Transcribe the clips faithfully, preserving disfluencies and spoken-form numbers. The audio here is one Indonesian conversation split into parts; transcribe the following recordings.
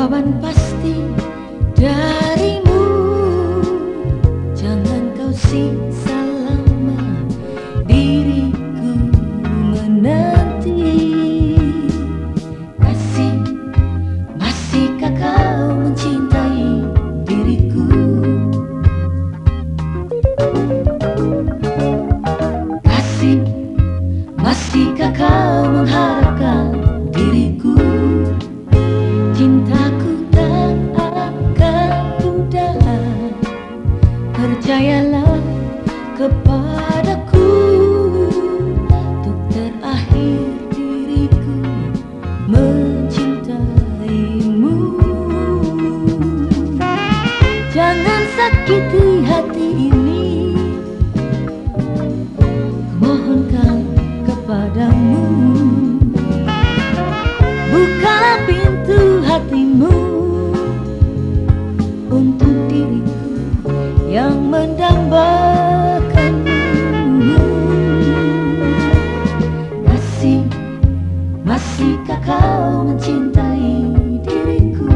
Jawaban pasti darimu. Jangan kau siksa lama diriku menanti. Kasih, masihkah kau mencintai diriku? Kasih, masihkah kau mengharapkan diriku? Cintaku tak akan mudah, percayalah kepadaku. Untuk terakhir diriku mencintaimu. Jangan sakiti hati ini, kumohonkan kepadamu. Bukalah pintu hatimu untuk diriku yang mendambakanmu. Kasih, masihkah kau mencintai diriku?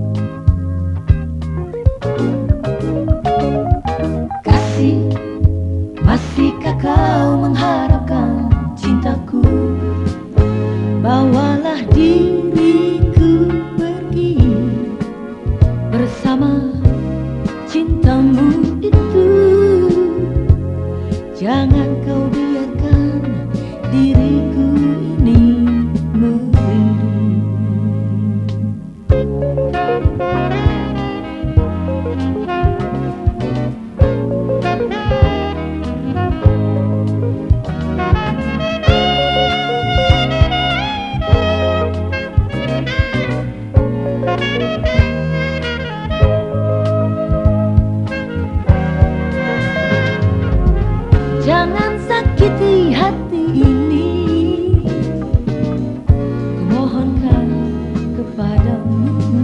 Kasih, masihkah kau mengharapkan cintaku? Bawalah diriku pergi bersama cintamu itu. Jangan kau biarkan diriku ini merindu. Jangan sakiti hati ini, kumohonkan kepadamu.